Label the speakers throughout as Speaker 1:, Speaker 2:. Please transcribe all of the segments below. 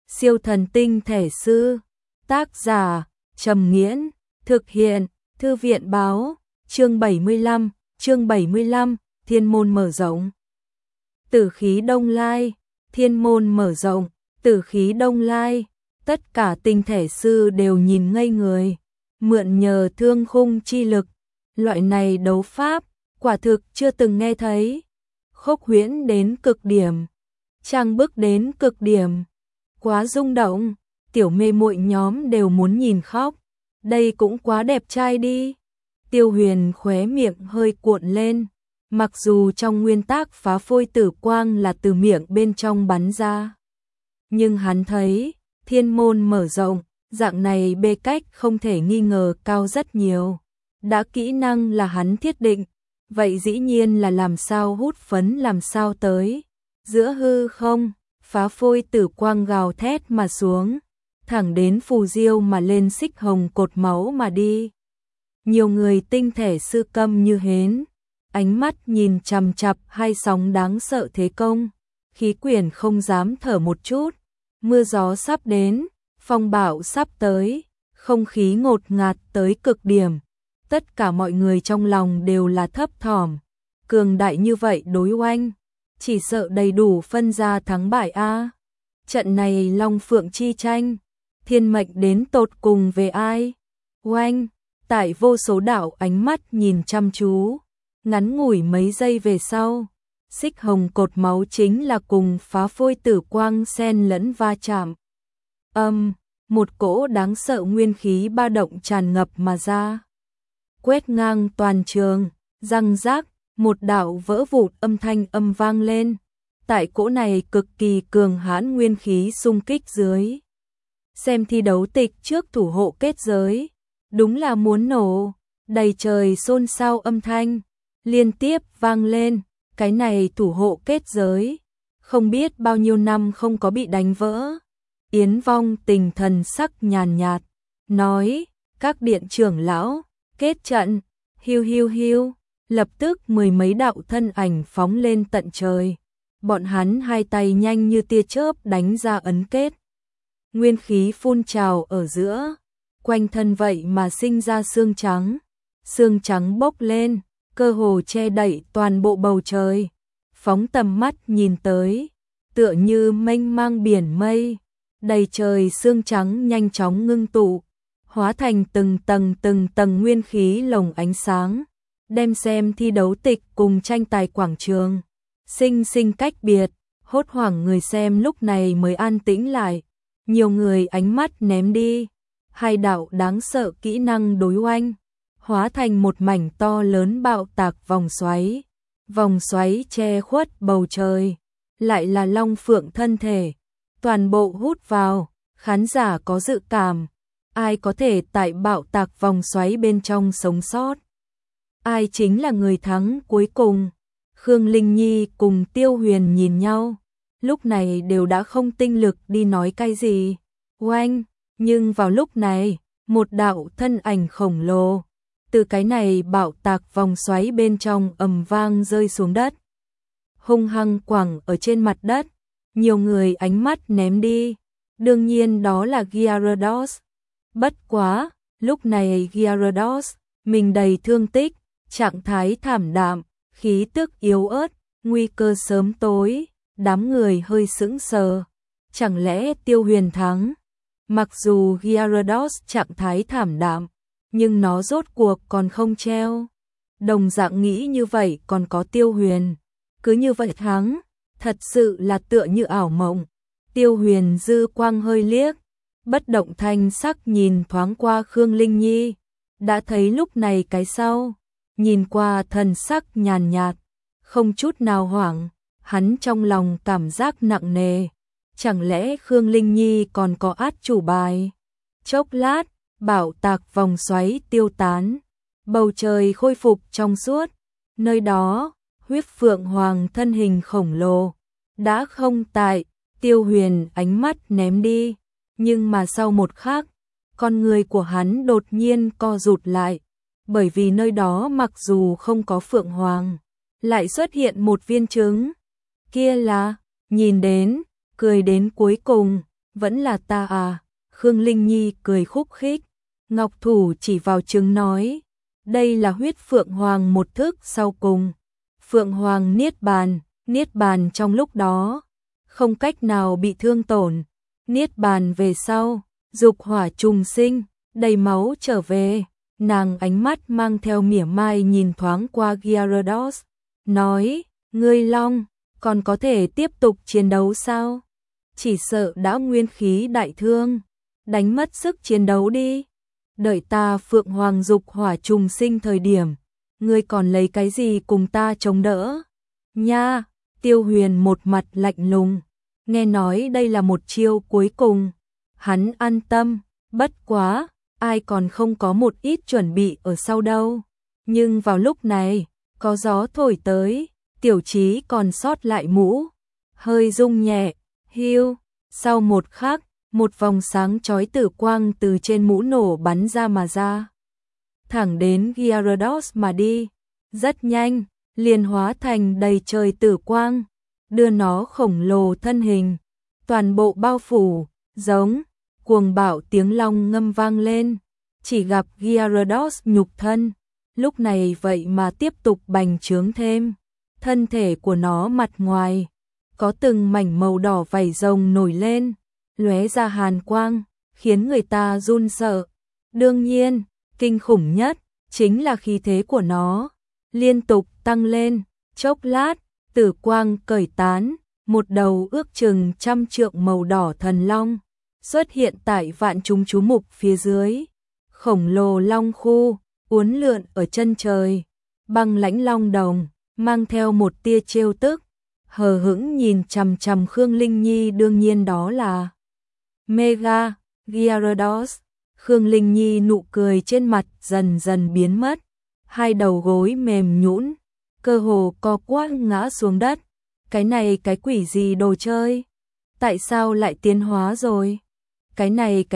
Speaker 1: Siêu thần tinh thể sư. Tác giả Trầm Nghiễn. Thực hiện Thư viện Báo. Chương 75, Thiên môn mở rộng. Tử khí Đông Lai. Thiên môn mở rộng, tử khí Đông Lai. Tất cả tinh thể sư đều nhìn ngây người. Mượn nhờ thương khung chi lực, loại này đấu pháp quả thực chưa từng nghe thấy. Khốc huyễn đến cực điểm, trang bức đến cực điểm, quá rung động, tiểu mê muội nhóm đều muốn nhìn khóc. Đây cũng quá đẹp trai đi. Tiêu Huyền khóe miệng hơi cuộn lên, mặc dù trong nguyên tắc phá phôi tử quang là từ miệng bên trong bắn ra, nhưng hắn thấy thiên môn mở rộng, dạng này bê cách không thể nghi ngờ cao rất nhiều. Đã kỹ năng là hắn thiết định, vậy dĩ nhiên là làm sao hút phấn làm sao tới. Giữa hư không, phá phôi tử quang gào thét mà xuống, thẳng đến phù diêu mà lên xích hồng cột máu mà đi. Nhiều người tinh thể sư câm như hến, ánh mắt nhìn chằm chằm hai sóng đáng sợ thế công, khí quyển không dám thở một chút. Mưa gió sắp đến, phong bão sắp tới, không khí ngột ngạt tới cực điểm. Tất cả mọi người trong lòng đều là thấp thỏm. Cường đại như vậy đối oanh, chỉ sợ đầy đủ phân ra thắng bại a. Trận này Long Phượng chi tranh, thiên mệnh đến tột cùng về ai? Oanh, tại vô số đạo ánh mắt nhìn chăm chú, ngắn ngủi mấy giây về sau, xích hồng cột máu chính là cùng phá phôi tử quang xen lẫn va chạm. Một cỗ đáng sợ nguyên khí ba động tràn ngập mà ra, quét ngang toàn trường, răng rác, một đạo vỡ vụn âm thanh vang lên. Tại cỗ này cực kỳ cường hãn nguyên khí xung kích dưới, xem thi đấu tịch trước thủ hộ kết giới, đúng là muốn nổ. Đầy trời xôn xao âm thanh liên tiếp vang lên. Cái này thủ hộ kết giới, không biết bao nhiêu năm không có bị đánh vỡ. Yến Vong Tình thần sắc nhàn nhạt, nói, các điện trưởng lão, kết trận. Hiu hiu hiu, lập tức mười mấy đạo thân ảnh phóng lên tận trời. Bọn hắn hai tay nhanh như tia chớp đánh ra ấn kết. Nguyên khí phun trào ở giữa, quanh thân vậy mà sinh ra xương trắng bốc lên, cơ hồ che đậy toàn bộ bầu trời. Phóng tầm mắt nhìn tới, tựa như mênh mang biển mây, đầy trời xương trắng nhanh chóng ngưng tụ, hóa thành từng tầng nguyên khí lồng ánh sáng, đem xem thi đấu tịch cùng tranh tài quảng trường sinh cách biệt. Hốt hoảng người xem lúc này mới an tĩnh lại, nhiều người ánh mắt ném đi, hai đạo đáng sợ kỹ năng đối oanh, hóa thành một mảnh to lớn bạo tạc vòng xoáy che khuất bầu trời, lại là Long Phượng thân thể, toàn bộ hút vào. Khán giả có dự cảm, ai có thể tại bạo tạc vòng xoáy bên trong sống sót, ai chính là người thắng cuối cùng. Khương Linh Nhi cùng Tiêu Huyền nhìn nhau, lúc này đều đã không tinh lực đi nói cái gì. Oanh, nhưng vào lúc này, một đạo thân ảnh khổng lồ từ cái này bạo tạc vòng xoáy bên trong ầm vang rơi xuống đất, hung hăng quẳng ở trên mặt đất. Nhiều người ánh mắt ném đi, đương nhiên đó là Gyarados. Bất quá, lúc này Gyarados, mình đầy thương tích, trạng thái thảm đạm, khí tức yếu ớt, nguy cơ sớm tối. Đám người hơi sững sờ, chẳng lẽ Tiêu Huyền thắng? Mặc dù Gyarados trạng thái thảm đạm, nhưng nó rốt cuộc còn không treo. Đồng dạng nghĩ như vậy còn có Tiêu Huyền, cứ như vậy thắng, thật sự là tựa như ảo mộng. Tiêu Huyền dư quang hơi liếc, bất động thanh sắc nhìn thoáng qua Khương Linh Nhi, đã thấy lúc này cái sau, nhìn qua thần sắc nhàn nhạt, không chút nào hoảng. Hắn trong lòng cảm giác nặng nề, chẳng lẽ Khương Linh Nhi còn có át chủ bài? Chốc lát, bạo tạc vòng xoáy tiêu tán, bầu trời khôi phục trong suốt. Nơi đó, huyết phượng hoàng thân hình khổng lồ đã không tại. Tiêu Huyền ánh mắt ném đi, nhưng mà sau một khắc, con người của hắn đột nhiên co rụt lại, bởi vì nơi đó mặc dù không có phượng hoàng, lại xuất hiện một viên trứng. Kia là, nhìn đến, cười đến cuối cùng, Vẫn là ta à? Khương Linh Nhi cười khúc khích. Ngọc thủ chỉ vào trứng nói, đây là huyết Phượng Hoàng một thức sau cùng. Phượng Hoàng niết bàn trong lúc đó, không cách nào bị thương tổn. Niết bàn về sau, dục hỏa trùng sinh, đầy máu trở về. Nàng ánh mắt mang theo mỉa mai nhìn thoáng qua Gyarados, nói, ngươi Long, còn có thể tiếp tục chiến đấu sao? Chỉ sợ đã nguyên khí đại thương, đánh mất sức chiến đấu đi. Đợi ta Phượng Hoàng dục hỏa trùng sinh thời điểm, ngươi còn lấy cái gì cùng ta chống đỡ? Nha, Tiêu Huyền một mặt lạnh lùng, nghe nói đây là một chiêu cuối cùng. Hắn an tâm, bất quá, ai còn không có một ít chuẩn bị ở sau đâu. Nhưng vào lúc này, có gió thổi tới, Tiểu Chí còn sót lại mũ, hơi rung nhẹ, hiu, sau một khắc, một vòng sáng chói tử quang từ trên mũ nổ bắn ra mà ra. Thẳng đến Gyarados mà đi, rất nhanh, liền hóa thành đầy trời tử quang, đưa nó khổng lồ thân hình, toàn bộ bao phủ, giống, cuồng bạo tiếng long ngâm vang lên, chỉ gặp Gyarados nhục thân, lúc này vậy mà tiếp tục bành trướng thêm, thân thể của nó mặt ngoài, có từng mảnh màu đỏ vảy rồng nổi lên, lóe ra hàn quang, khiến người ta run sợ. Đương nhiên, kinh khủng nhất, chính là khí thế của nó, liên tục tăng lên, chốc lát, tử quang cởi tán, một đầu ước chừng 100 trượng màu đỏ thần long, xuất hiện tại vạn chúng chú mục phía dưới. Khổng lồ long khu, uốn lượn ở chân trời, băng lãnh long đồng, mang theo một tia trêu tức, hờ hững nhìn chằm chằm Khương Linh Nhi, đương nhiên đó là Mega Gyarados. Khương Linh Nhi nụ cười trên mặt dần dần biến mất, hai đầu gối mềm nhũn, cơ hồ co quắp ngã xuống đất. Cái này cái quỷ gì đồ chơi? Tại sao lại tiến hóa rồi? Cái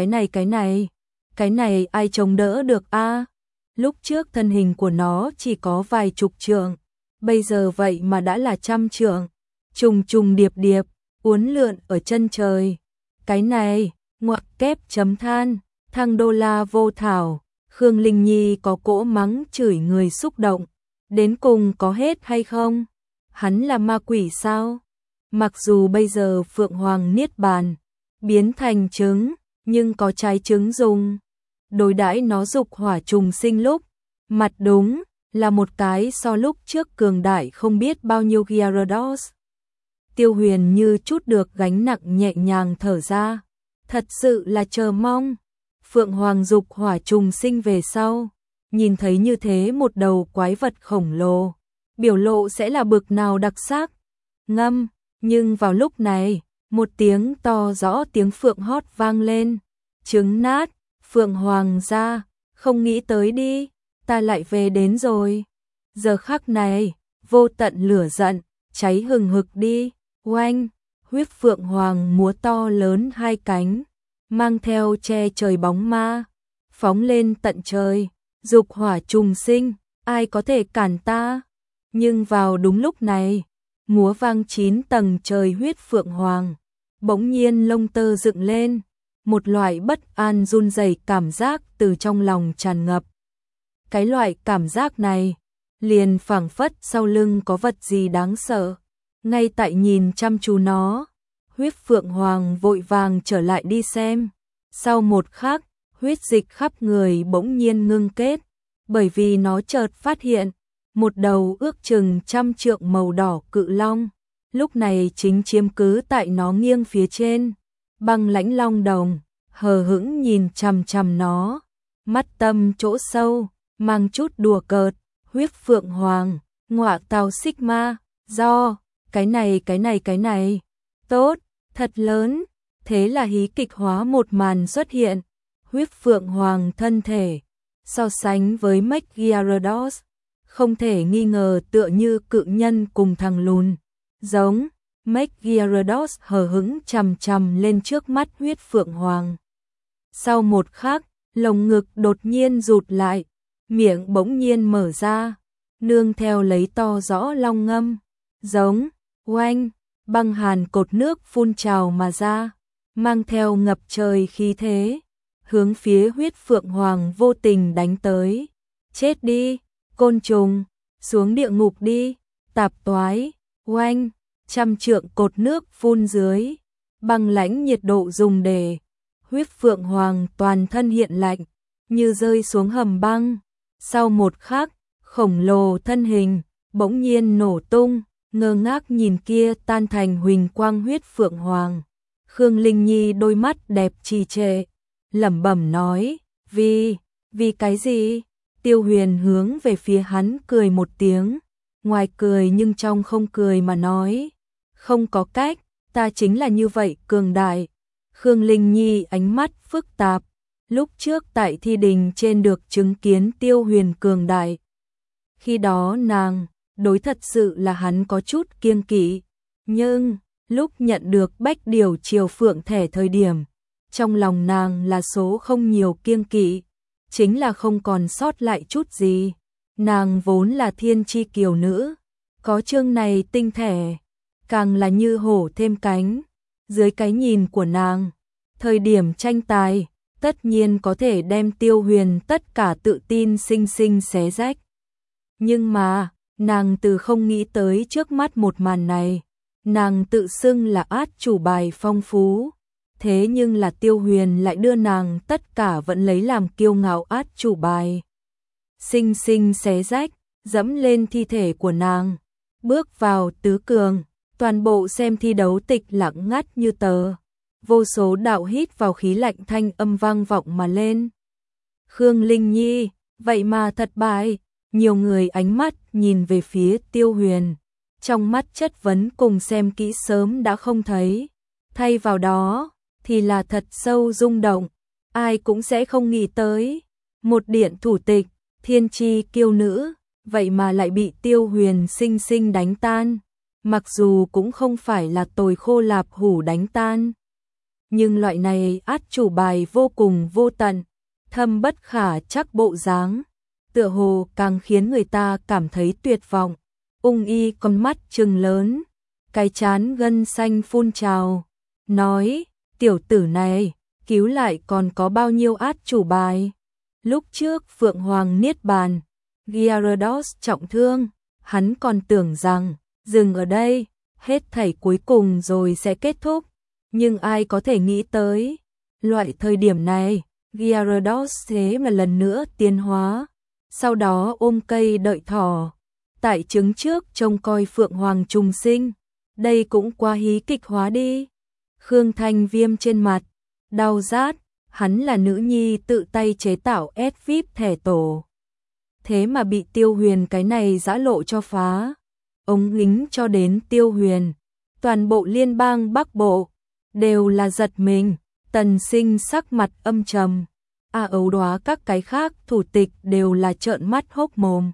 Speaker 1: này ai chống đỡ được a? Lúc trước thân hình của nó chỉ có vài chục trượng, bây giờ vậy mà đã là 100 trượng, trùng trùng điệp điệp, uốn lượn ở chân trời. Cái này, ngoặc kép chấm than, thằng đô la vô thảo. Khương Linh Nhi có cỗ mắng chửi người xúc động, đến cùng có hết hay không? Hắn là ma quỷ sao? Mặc dù bây giờ Phượng Hoàng niết bàn, biến thành trứng, nhưng có trái trứng dùng. Đối đãi nó dục hỏa trùng sinh lúc, mặt đúng là một cái so lúc trước cường đại không biết bao nhiêu Gyarados. Tiêu Huyền như chút được gánh nặng nhẹ nhàng thở ra, thật sự là chờ mong. Phượng Hoàng dục hỏa trùng sinh về sau, nhìn thấy như thế một đầu quái vật khổng lồ, biểu lộ sẽ là bực nào đặc sắc. Ngâm, nhưng vào lúc này, một tiếng to rõ tiếng phượng hót vang lên. Trứng nát, Phượng Hoàng ra, không nghĩ tới đi, ta lại về đến rồi. Giờ khắc này, vô tận lửa giận, cháy hừng hực đi, oanh, huyết Phượng Hoàng múa to lớn hai cánh, mang theo che trời bóng ma, phóng lên tận trời, dục hỏa trùng sinh, ai có thể cản ta? Nhưng vào đúng lúc này, múa vang 9 tầng trời huyết Phượng Hoàng, bỗng nhiên lông tơ dựng lên, một loại bất an run rẩy cảm giác từ trong lòng tràn ngập. Cái loại cảm giác này, liền phảng phất sau lưng có vật gì đáng sợ, ngay tại nhìn chăm chú nó. Huyết Phượng Hoàng vội vàng trở lại đi xem. Sau một khắc, huyết dịch khắp người bỗng nhiên ngưng kết, bởi vì nó chợt phát hiện, một đầu ước chừng 100 trượng màu đỏ cự long, lúc này chính chiếm cứ tại nó nghiêng phía trên. Băng lãnh long đồng, hờ hững nhìn chằm chằm nó, mắt tâm chỗ sâu, mang chút đùa cợt. Huyết Phượng Hoàng, ngọa tào Sigma, do, cái này, tốt, thật lớn. Thế là hí kịch hóa một màn xuất hiện. Huyết Phượng Hoàng thân thể, so sánh với Mech Gyarados, không thể nghi ngờ tựa như cự nhân cùng thằng lùn. Giống, Mech Gyarados hờ hững chằm chằm lên trước mắt Huyết Phượng Hoàng. Sau một khắc, lồng ngực đột nhiên rụt lại, miệng bỗng nhiên mở ra, nương theo lấy to rõ long ngâm. Giống, oanh, băng hàn cột nước phun trào mà ra. mang theo ngập trời khí thế, hướng phía Huyết Phượng Hoàng vô tình đánh tới. Chết đi, côn trùng, xuống địa ngục đi, tạp toái, oanh, trăm trượng cột nước phun dưới, băng lãnh nhiệt độ dùng để. Huyết Phượng Hoàng toàn thân hiện lạnh, như rơi xuống hầm băng. Sau một khắc, khổng lồ thân hình bỗng nhiên nổ tung, ngơ ngác nhìn kia tan thành huỳnh quang Huyết Phượng Hoàng. Khương Linh Nhi đôi mắt đẹp trì trệ, lẩm bẩm nói, vì cái gì? Tiêu Huyền hướng về phía hắn cười một tiếng, ngoài cười nhưng trong không cười mà nói, không có cách, ta chính là như vậy cường đại. Khương Linh Nhi ánh mắt phức tạp, lúc trước tại thi đình trên được chứng kiến Tiêu Huyền cường đại. Khi đó nàng đối thật sự là hắn có chút kiêng kỵ, nhưng lúc nhận được Bách Điều Triều Phượng thẻ thời điểm, trong lòng nàng là số không nhiều kiêng kỵ, chính là không còn sót lại chút gì. Nàng vốn là thiên chi kiều nữ, có chương này tinh thẻ, càng là như hổ thêm cánh. Dưới cái nhìn của nàng, thời điểm tranh tài, tất nhiên có thể đem Tiêu Huyền tất cả tự tin sinh sinh xé rách. Nhưng mà, nàng từ không nghĩ tới trước mắt một màn này, nàng tự xưng là át chủ bài phong phú. Thế nhưng là Tiêu Huyền lại đưa nàng tất cả vẫn lấy làm kiêu ngạo át chủ bài. Sinh sinh xé rách, dẫm lên thi thể của nàng, bước vào tứ cường, toàn bộ xem thi đấu tịch lặng ngắt như tờ. Vô số đạo hít vào khí lạnh thanh âm vang vọng mà lên. Khương Linh Nhi, vậy mà thật bại, nhiều người ánh mắt nhìn về phía Tiêu Huyền. Trong mắt chất vấn cùng xem kỹ sớm đã không thấy. Thay vào đó, thì là thật sâu rung động, ai cũng sẽ không nghĩ tới. Một điện thủ tịch, thiên chi kiêu nữ, vậy mà lại bị Tiêu Huyền sinh sinh đánh tan. Mặc dù cũng không phải là tồi khô lạp hủ đánh tan, nhưng loại này át chủ bài vô cùng vô tận, thâm bất khả chắc bộ dáng, tựa hồ càng khiến người ta cảm thấy tuyệt vọng. Ung Y con mắt trừng lớn, cái trán gân xanh phun trào, nói, tiểu tử này, cứu lại còn có bao nhiêu át chủ bài. Lúc trước Phượng Hoàng niết bàn, Gyarados trọng thương, hắn còn tưởng rằng dừng ở đây, hết thảy cuối cùng rồi sẽ kết thúc. Nhưng ai có thể nghĩ tới, loại thời điểm này, Gyarados thế mà lần nữa tiến hóa, sau đó ôm cây đợi thỏ, tại trứng trước trông coi Phượng Hoàng trùng sinh, đây cũng quá hí kịch hóa đi. Khương Thanh Viêm trên mặt, đau rát, hắn là nữ nhi tự tay chế tạo S-VIP thẻ tổ. Thế mà bị Tiêu Huyền cái này giã lộ cho phá, ống lính cho đến Tiêu Huyền, toàn bộ liên bang Bắc Bộ đều là giật mình. Tần Sinh sắc mặt âm trầm, Ấu Đoá các cái khác thủ tịch đều là trợn mắt hốc mồm.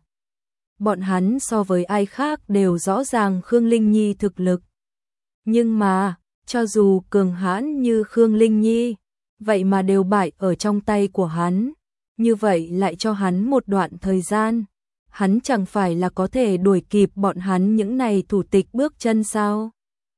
Speaker 1: Bọn hắn so với ai khác đều rõ ràng Khương Linh Nhi thực lực. Nhưng mà, cho dù cường hãn như Khương Linh Nhi, vậy mà đều bại ở trong tay của hắn. Như vậy lại cho hắn một đoạn thời gian, hắn chẳng phải là có thể đuổi kịp bọn hắn những này thủ tịch bước chân sao?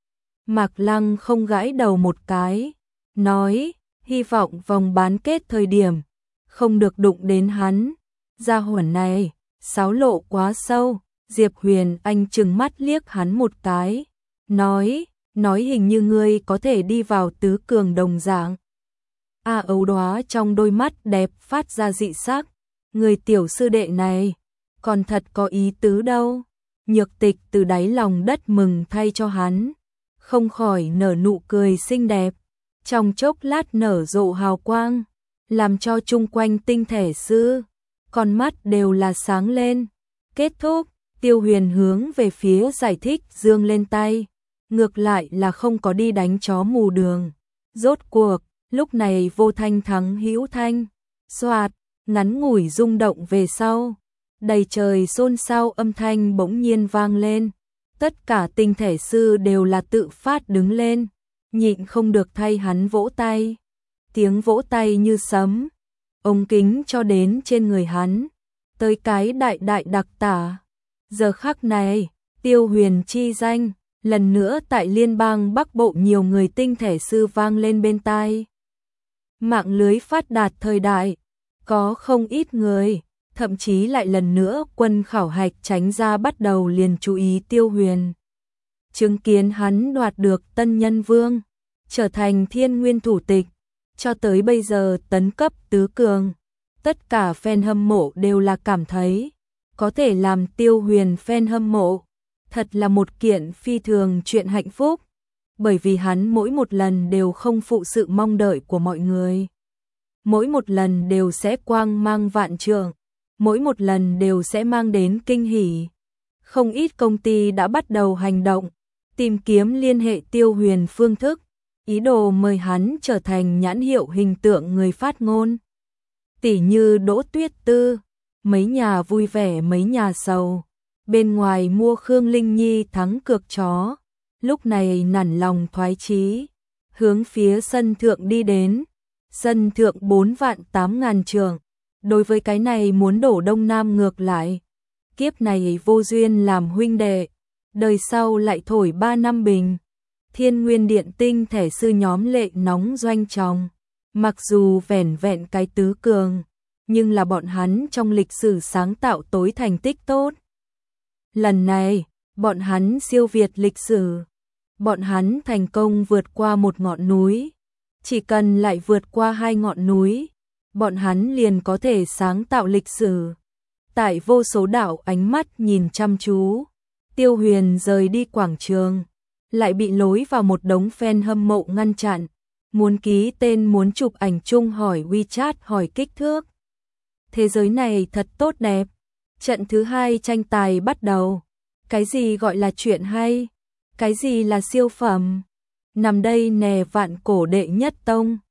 Speaker 1: Mạc Lăng không gãi đầu một cái, nói, hy vọng vòng bán kết thời điểm, không được đụng đến hắn. Gia hỏa này, xáo lộ quá sâu. Diệp Huyền Anh trừng mắt liếc hắn một cái, nói hình như ngươi có thể đi vào tứ cường đồng dạng. Ấu Đoá trong đôi mắt đẹp phát ra dị sắc, người tiểu sư đệ này, còn thật có ý tứ đâu. Nhược Tịch từ đáy lòng đất mừng thay cho hắn, không khỏi nở nụ cười xinh đẹp, trong chốc lát nở rộ hào quang, làm cho chung quanh tinh thể sư, con mắt đều là sáng lên. Kết thúc, Tiêu Huyền hướng về phía giải thích giương lên tay, ngược lại là không có đi đánh chó mù đường. Rốt cuộc, lúc này vô thanh thắng hữu thanh, xoạt, ngắn ngủi rung động về sau, đầy trời xôn xao âm thanh bỗng nhiên vang lên. Tất cả tinh thể sư đều là tự phát đứng lên, nhịn không được thay hắn vỗ tay. Tiếng vỗ tay như sấm, ống kính cho đến trên người hắn, tới cái đại đại đặc tả. Giờ khắc này, Tiêu Huyền chi danh, Lần nữa tại liên bang Bắc Bộ nhiều người tinh thể sư vang lên bên tai. Mạng lưới phát đạt thời đại, có không ít người, thậm chí lại lần nữa quân khảo hạch tránh ra bắt đầu liền chú ý Tiêu Huyền. Chứng kiến hắn đoạt được Tân Nhân Vương, trở thành Thiên Nguyên thủ tịch, cho tới bây giờ tấn cấp tứ cường. Tất cả fan hâm mộ đều là cảm thấy, có thể làm Tiêu Huyền fan hâm mộ, thật là một kiện phi thường chuyện hạnh phúc, bởi vì hắn mỗi một lần đều không phụ sự mong đợi của mọi người. Mỗi một lần đều sẽ quang mang vạn trượng, mỗi một lần đều sẽ mang đến kinh hỉ. Không ít công ty đã bắt đầu hành động, tìm kiếm liên hệ Tiêu Huyền phương thức, ý đồ mời hắn trở thành nhãn hiệu hình tượng người phát ngôn. Tỷ như Đỗ Tuyết Tư, mấy nhà vui vẻ mấy nhà sầu, bên ngoài mua Khương Linh Nhi thắng cược chó, lúc này nản lòng thoái chí, hướng phía sân thượng đi đến. Sân thượng 4.800.000 trường, đối với cái này muốn đổ Đông Nam ngược lại. Kiếp này vô duyên làm huynh đệ, đời sau lại thổi 3 năm bình. Thiên Nguyên Điện tinh thể sư nhóm lệ nóng doanh tròng, mặc dù vẻn vẹn cái tứ cường, nhưng là bọn hắn trong lịch sử sáng tạo tối thành tích tốt. Lần này, bọn hắn siêu việt lịch sử, bọn hắn thành công vượt qua một ngọn núi. Chỉ cần lại vượt qua 2 ngọn núi, bọn hắn liền có thể sáng tạo lịch sử. Tại vô số đạo ánh mắt nhìn chăm chú, Tiêu Huyền rời đi quảng trường, lại bị lối vào một đống fan hâm mộ ngăn chặn, muốn ký tên muốn chụp ảnh chung hỏi WeChat hỏi kích thước. Thế giới này thật tốt đẹp. Trận thứ 2 tranh tài bắt đầu. Cái gì gọi là chuyện hay? Cái gì là siêu phẩm? Nằm đây nè vạn cổ đệ nhất tông,